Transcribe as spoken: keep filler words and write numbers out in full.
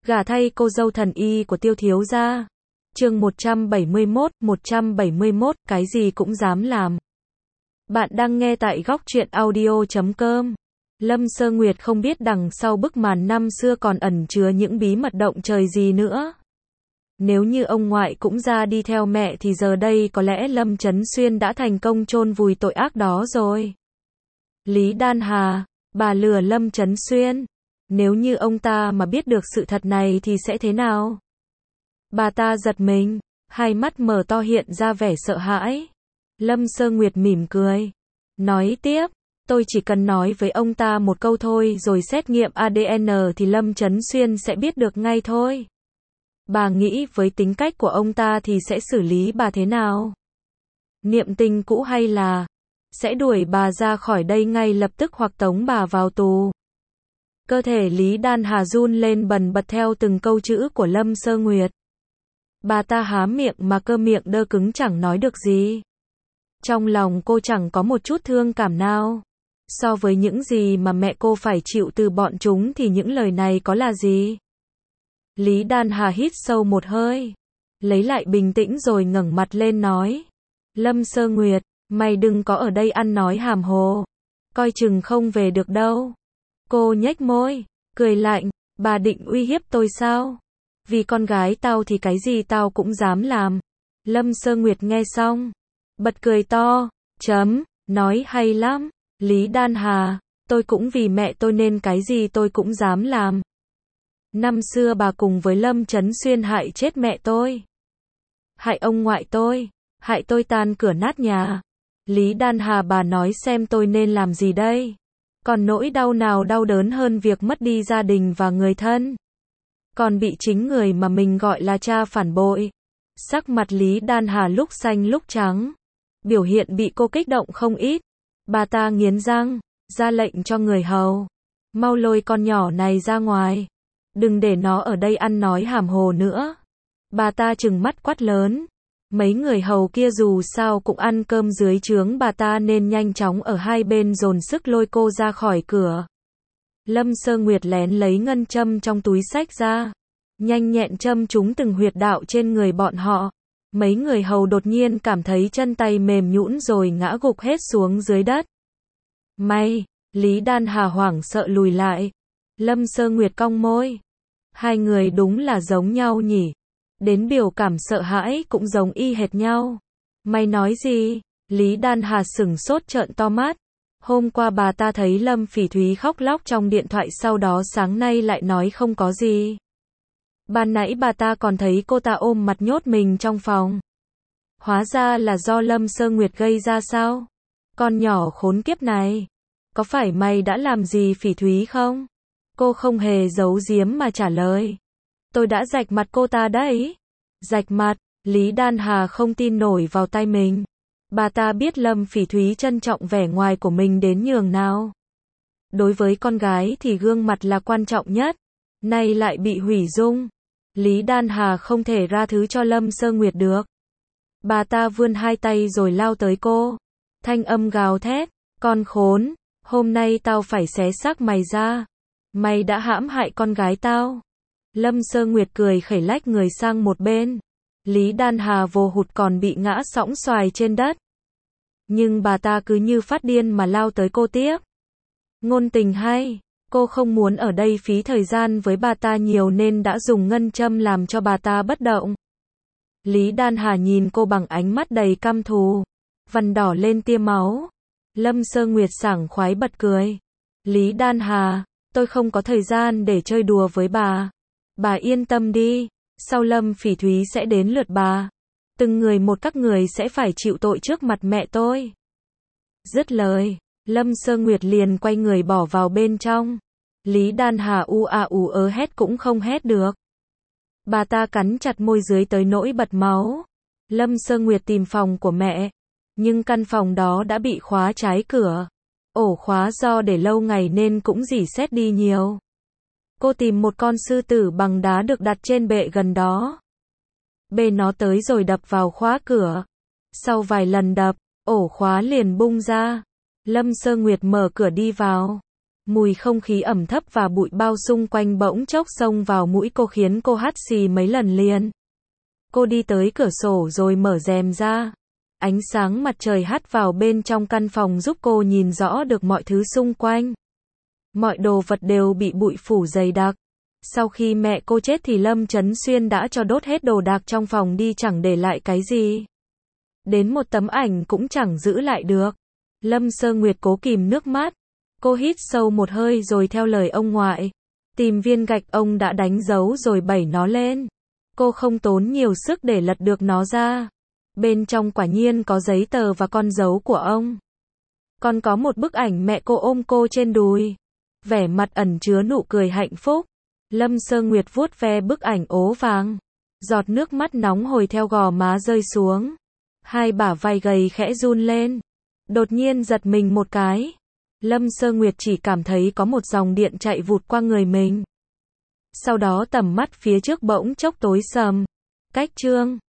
Gả thay cô dâu thần y của Tiêu thiếu gia. Chương một trăm bảy mươi mốt, một trăm bảy mươi mốt, cái gì cũng dám làm. Bạn đang nghe tại góc truyện audio chấm com. Lâm Sơ Nguyệt không biết đằng sau bức màn năm xưa còn ẩn chứa những bí mật động trời gì nữa. Nếu như ông ngoại cũng ra đi theo mẹ thì giờ đây có lẽ Lâm Chấn Xuyên đã thành công chôn vùi tội ác đó rồi. Lý Đan Hà, bà lừa Lâm Chấn Xuyên. Nếu như ông ta mà biết được sự thật này thì sẽ thế nào? Bà ta giật mình, hai mắt mở to hiện ra vẻ sợ hãi. Lâm Sơ Nguyệt mỉm cười, nói tiếp, tôi chỉ cần nói với ông ta một câu thôi rồi xét nghiệm a đê en thì Lâm Chấn Xuyên sẽ biết được ngay thôi. Bà nghĩ với tính cách của ông ta thì sẽ xử lý bà thế nào? Niệm tình cũ hay là sẽ đuổi bà ra khỏi đây ngay lập tức hoặc tống bà vào tù? Cơ thể Lý Đan Hà run lên bần bật theo từng câu chữ của Lâm Sơ Nguyệt. Bà ta há miệng mà cơ miệng đơ cứng chẳng nói được gì. Trong lòng cô chẳng có một chút thương cảm nào. So với những gì mà mẹ cô phải chịu từ bọn chúng thì những lời này có là gì? Lý Đan Hà hít sâu một hơi, lấy lại bình tĩnh rồi ngẩng mặt lên nói. Lâm Sơ Nguyệt, mày đừng có ở đây ăn nói hàm hồ. Coi chừng không về được đâu. Cô nhếch môi, cười lạnh, bà định uy hiếp tôi sao? Vì con gái tao thì cái gì tao cũng dám làm. Lâm Sơ Nguyệt nghe xong, bật cười to, chấm, nói hay lắm. Lý Đan Hà, tôi cũng vì mẹ tôi nên cái gì tôi cũng dám làm. Năm xưa bà cùng với Lâm Chấn Xuyên hại chết mẹ tôi. Hại ông ngoại tôi, hại tôi tan cửa nát nhà. Lý Đan Hà, bà nói xem tôi nên làm gì đây? Còn nỗi đau nào đau đớn hơn việc mất đi gia đình và người thân? Còn bị chính người mà mình gọi là cha phản bội. Sắc mặt Lý Đan Hà lúc xanh lúc trắng. Biểu hiện bị cô kích động không ít. Bà ta nghiến răng, ra lệnh cho người hầu. Mau lôi con nhỏ này ra ngoài. Đừng để nó ở đây ăn nói hàm hồ nữa. Bà ta trừng mắt quát lớn. Mấy người hầu kia dù sao cũng ăn cơm dưới trướng bà ta nên nhanh chóng ở hai bên dồn sức lôi cô ra khỏi cửa. Lâm Sơ Nguyệt lén lấy ngân châm trong túi xách ra, nhanh nhẹn châm trúng từng huyệt đạo trên người bọn họ. Mấy người hầu đột nhiên cảm thấy chân tay mềm nhũn rồi ngã gục hết xuống dưới đất. May, Lý Đan Hà hoảng sợ lùi lại. Lâm Sơ Nguyệt cong môi. Hai người đúng là giống nhau nhỉ. Đến biểu cảm sợ hãi cũng giống y hệt nhau. Mày nói gì? Lý Đan Hà sửng sốt trợn to mắt. Hôm qua bà ta thấy Lâm Phỉ Thúy khóc lóc trong điện thoại, sau đó sáng nay lại nói không có gì. Ban nãy bà ta còn thấy cô ta ôm mặt nhốt mình trong phòng. Hóa ra là do Lâm Sơ Nguyệt gây ra sao? Con nhỏ khốn kiếp này. Có phải mày đã làm gì Phỉ Thúy không? Cô không hề giấu giếm mà trả lời. Tôi đã rạch mặt cô ta đấy. Rạch mặt, Lý Đan Hà không tin nổi vào tay mình. Bà ta biết Lâm Phỉ Thúy trân trọng vẻ ngoài của mình đến nhường nào. Đối với con gái thì gương mặt là quan trọng nhất. Nay lại bị hủy dung. Lý Đan Hà không thể tha thứ cho Lâm Sơ Nguyệt được. Bà ta vươn hai tay rồi lao tới cô. Thanh âm gào thét. Con khốn, hôm nay tao phải xé xác mày ra. Mày đã hãm hại con gái tao. Lâm Sơ Nguyệt cười khẩy lách người sang một bên. Lý Đan Hà vô hụt còn bị ngã sõng xoài trên đất. Nhưng bà ta cứ như phát điên mà lao tới cô tiếp. Ngôn tình hay, cô không muốn ở đây phí thời gian với bà ta nhiều nên đã dùng ngân châm làm cho bà ta bất động. Lý Đan Hà nhìn cô bằng ánh mắt đầy căm thù, vằn đỏ lên tia máu. Lâm Sơ Nguyệt sảng khoái bật cười. Lý Đan Hà, tôi không có thời gian để chơi đùa với bà. Bà yên tâm đi, sau Lâm Phỉ Thúy sẽ đến lượt bà. Từng người một các người sẽ phải chịu tội trước mặt mẹ tôi. Dứt lời, Lâm Sơ Nguyệt liền quay người bỏ vào bên trong. Lý Đan Hà u a ù ớ hét cũng không hét được. Bà ta cắn chặt môi dưới tới nỗi bật máu. Lâm Sơ Nguyệt tìm phòng của mẹ, nhưng căn phòng đó đã bị khóa trái cửa. Ổ khóa do để lâu ngày nên cũng rỉ sét đi nhiều. Cô tìm một con sư tử bằng đá được đặt trên bệ gần đó. Bê nó tới rồi đập vào khóa cửa. Sau vài lần đập, ổ khóa liền bung ra. Lâm Sơ Nguyệt mở cửa đi vào. Mùi không khí ẩm thấp và bụi bao xung quanh bỗng chốc xông vào mũi cô khiến cô hắt xì mấy lần liền. Cô đi tới cửa sổ rồi mở rèm ra. Ánh sáng mặt trời hắt vào bên trong căn phòng giúp cô nhìn rõ được mọi thứ xung quanh. Mọi đồ vật đều bị bụi phủ dày đặc. Sau khi mẹ cô chết thì Lâm Chấn Xuyên đã cho đốt hết đồ đạc trong phòng đi, chẳng để lại cái gì. Đến một tấm ảnh cũng chẳng giữ lại được. Lâm Sơ Nguyệt cố kìm nước mắt. Cô hít sâu một hơi rồi theo lời ông ngoại, tìm viên gạch ông đã đánh dấu rồi bẩy nó lên. Cô không tốn nhiều sức để lật được nó ra. Bên trong quả nhiên có giấy tờ và con dấu của ông. Còn có một bức ảnh mẹ cô ôm cô trên đùi. Vẻ mặt ẩn chứa nụ cười hạnh phúc. Lâm Sơ Nguyệt vuốt ve bức ảnh ố vàng. Giọt nước mắt nóng hổi theo gò má rơi xuống. Hai bả vai gầy khẽ run lên. Đột nhiên giật mình một cái. Lâm Sơ Nguyệt chỉ cảm thấy có một dòng điện chạy vụt qua người mình. Sau đó tầm mắt phía trước bỗng chốc tối sầm. Cách chương